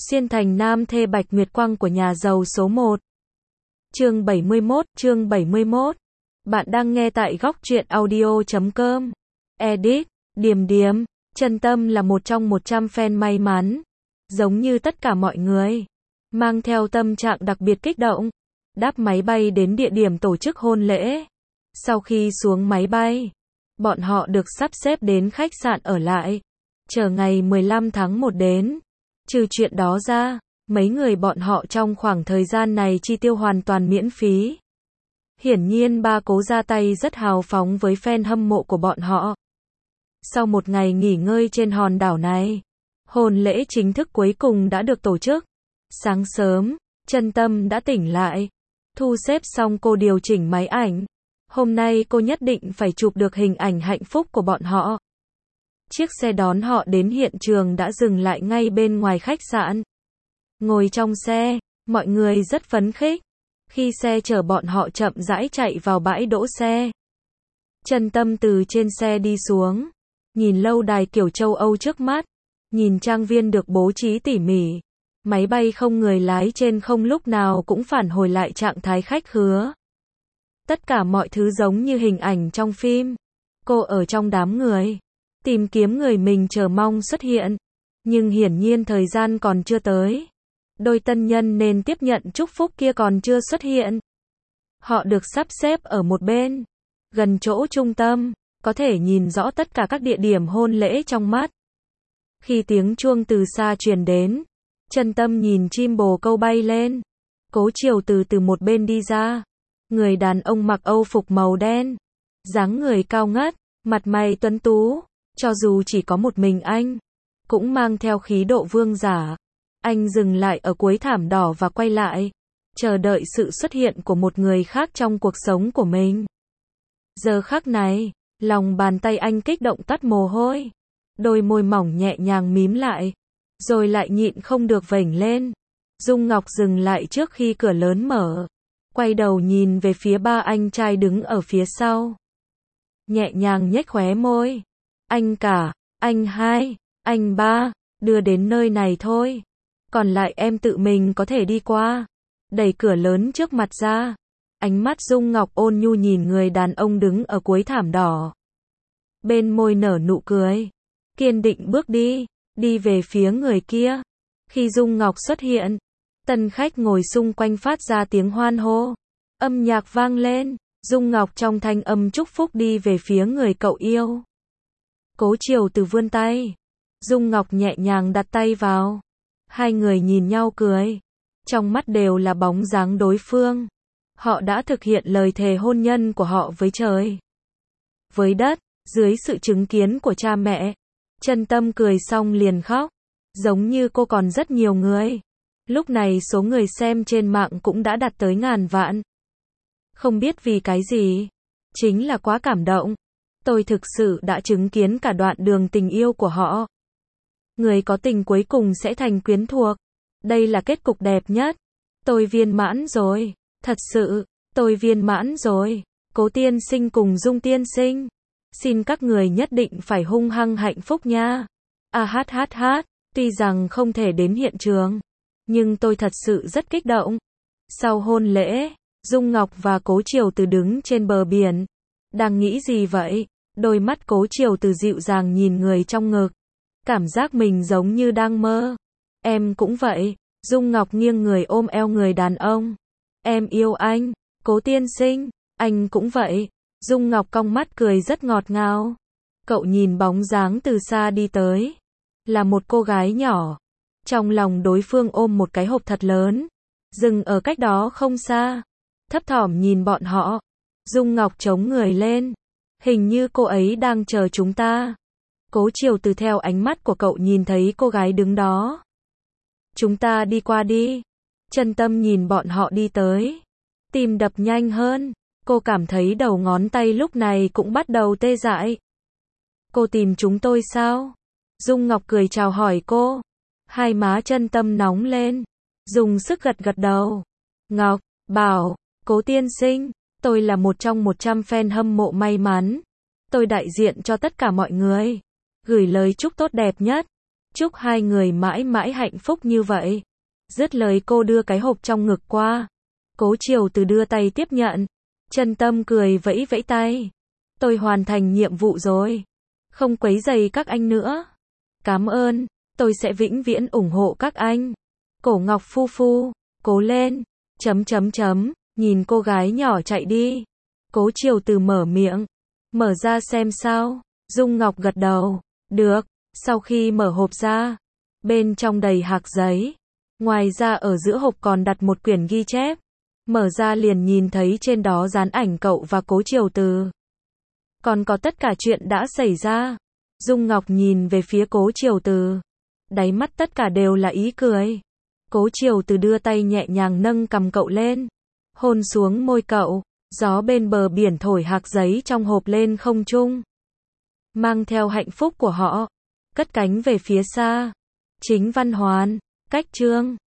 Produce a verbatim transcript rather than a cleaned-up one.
Xuyên thành nam thê Bạch Nguyệt Quang của nhà giàu số một. Chương bảy mươi mốt, chương bảy mươi mốt. Bạn đang nghe tại góc truyện audio chấm com. Edit, Điềm Điềm, Chân Tâm là một trong một trăm fan may mắn. Giống như tất cả mọi người, mang theo tâm trạng đặc biệt kích động, đáp máy bay đến địa điểm tổ chức hôn lễ. Sau khi xuống máy bay, bọn họ được sắp xếp đến khách sạn ở lại, chờ ngày mười lăm tháng một đến. Trừ chuyện đó ra, mấy người bọn họ trong khoảng thời gian này chi tiêu hoàn toàn miễn phí. Hiển nhiên ba cố ra tay rất hào phóng với fan hâm mộ của bọn họ. Sau một ngày nghỉ ngơi trên hòn đảo này, hôn lễ chính thức cuối cùng đã được tổ chức. Sáng sớm, Chân Tâm đã tỉnh lại, thu xếp xong cô điều chỉnh máy ảnh. Hôm nay cô nhất định phải chụp được hình ảnh hạnh phúc của bọn họ. Chiếc xe đón họ đến hiện trường đã dừng lại ngay bên ngoài khách sạn. Ngồi trong xe, mọi người rất phấn khích. Khi xe chở bọn họ chậm rãi chạy vào bãi đỗ xe, Chân Tâm từ trên xe đi xuống, nhìn lâu đài kiểu châu Âu trước mắt, nhìn trang viên được bố trí tỉ mỉ, máy bay không người lái trên không lúc nào cũng phản hồi lại trạng thái khách khứa. Tất cả mọi thứ giống như hình ảnh trong phim. Cô ở trong đám người, tìm kiếm người mình chờ mong xuất hiện, nhưng hiển nhiên thời gian còn chưa tới. Đôi tân nhân nên tiếp nhận chúc phúc kia còn chưa xuất hiện. Họ được sắp xếp ở một bên, gần chỗ trung tâm, có thể nhìn rõ tất cả các địa điểm hôn lễ trong mắt. Khi tiếng chuông từ xa truyền đến, Chân Tâm nhìn chim bồ câu bay lên. Cố Chiều từ từ một bên đi ra. Người đàn ông mặc âu phục màu đen, dáng người cao ngất, mặt mày tuấn tú, cho dù chỉ có một mình anh, cũng mang theo khí độ vương giả. Anh dừng lại ở cuối thảm đỏ và quay lại, chờ đợi sự xuất hiện của một người khác trong cuộc sống của mình. Giờ khắc này, lòng bàn tay anh kích động toát mồ hôi, đôi môi mỏng nhẹ nhàng mím lại, rồi lại nhịn không được vểnh lên. Dung Ngọc dừng lại trước khi cửa lớn mở, quay đầu nhìn về phía ba anh trai đứng ở phía sau. Nhẹ nhàng nhếch khóe môi. Anh cả, anh hai, anh ba, đưa đến nơi này thôi. Còn lại em tự mình có thể đi qua. Đẩy cửa lớn trước mặt ra. Ánh mắt Dung Ngọc ôn nhu nhìn người đàn ông đứng ở cuối thảm đỏ. Bên môi nở nụ cười. Kiên định bước đi, đi về phía người kia. Khi Dung Ngọc xuất hiện, tân khách ngồi xung quanh phát ra tiếng hoan hô. Âm nhạc vang lên, Dung Ngọc trong thanh âm chúc phúc đi về phía người cậu yêu. Cố Chiều từ vươn tay, Dung Ngọc nhẹ nhàng đặt tay vào. Hai người nhìn nhau cười, trong mắt đều là bóng dáng đối phương. Họ đã thực hiện lời thề hôn nhân của họ với trời, với đất, dưới sự chứng kiến của cha mẹ. Chân Tâm cười xong liền khóc, giống như cô còn rất nhiều người. Lúc này số người xem trên mạng cũng đã đạt tới ngàn vạn. Không biết vì cái gì, chính là quá cảm động. Tôi thực sự đã chứng kiến cả đoạn đường tình yêu của họ. Người có tình cuối cùng sẽ thành quyến thuộc. Đây là kết cục đẹp nhất. Tôi viên mãn rồi. Thật sự, tôi viên mãn rồi. Cố tiên sinh cùng Dung tiên sinh, xin các người nhất định phải hung hăng hạnh phúc nha. A hát hát hát, tuy rằng không thể đến hiện trường, nhưng tôi thật sự rất kích động. Sau hôn lễ, Dung Ngọc và Cố Chiều từ đứng trên bờ biển. Đang nghĩ gì vậy? Đôi mắt Cố Chiều từ dịu dàng nhìn người trong ngực. Cảm giác mình giống như đang mơ. Em cũng vậy. Dung Ngọc nghiêng người ôm eo người đàn ông. Em yêu anh. Cố tiên sinh, anh cũng vậy. Dung Ngọc cong mắt cười rất ngọt ngào. Cậu nhìn bóng dáng từ xa đi tới. Là một cô gái nhỏ. Trong lòng đối phương ôm một cái hộp thật lớn. Dừng ở cách đó không xa. Thấp thỏm nhìn bọn họ. Dung Ngọc chống người lên. Hình như cô ấy đang chờ chúng ta. Cố Chiều từ theo ánh mắt của cậu nhìn thấy cô gái đứng đó. Chúng ta đi qua đi. Chân Tâm nhìn bọn họ đi tới. Tim đập nhanh hơn. Cô cảm thấy đầu ngón tay lúc này cũng bắt đầu tê dại. Cô tìm chúng tôi sao? Dung Ngọc cười chào hỏi cô. Hai má Chân Tâm nóng lên. Dùng sức gật gật đầu. Ngọc, bảo, Cố tiên sinh, tôi là một trong một trăm fan hâm mộ may mắn. Tôi đại diện cho tất cả mọi người gửi lời chúc tốt đẹp nhất. Chúc hai người mãi mãi hạnh phúc như vậy. Dứt lời cô đưa cái hộp trong ngực qua. Cố Triều Từ đưa tay tiếp nhận. Chân tâm cười vẫy vẫy tay. Tôi hoàn thành nhiệm vụ rồi. Không quấy rầy các anh nữa. Cảm ơn. Tôi sẽ vĩnh viễn ủng hộ các anh. Cổ Ngọc phu phu. Cố lên. Chấm chấm chấm. Nhìn cô gái nhỏ chạy đi. Cố Triều Từ mở miệng. Mở ra xem sao. Dung Ngọc gật đầu. Được. Sau khi mở hộp ra. Bên trong đầy hạc giấy. Ngoài ra ở giữa hộp còn đặt một quyển ghi chép. Mở ra liền nhìn thấy trên đó dán ảnh cậu và Cố Triều Từ. Còn có tất cả chuyện đã xảy ra. Dung Ngọc nhìn về phía Cố Triều Từ. Đáy mắt tất cả đều là ý cười. Cố Triều Từ đưa tay nhẹ nhàng nâng cằm cậu lên. Hôn xuống môi cậu. Gió bên bờ biển thổi hạc giấy trong hộp lên không trung. Mang theo hạnh phúc của họ. Cất cánh về phía xa. Chính Văn Hoàn. Cách chương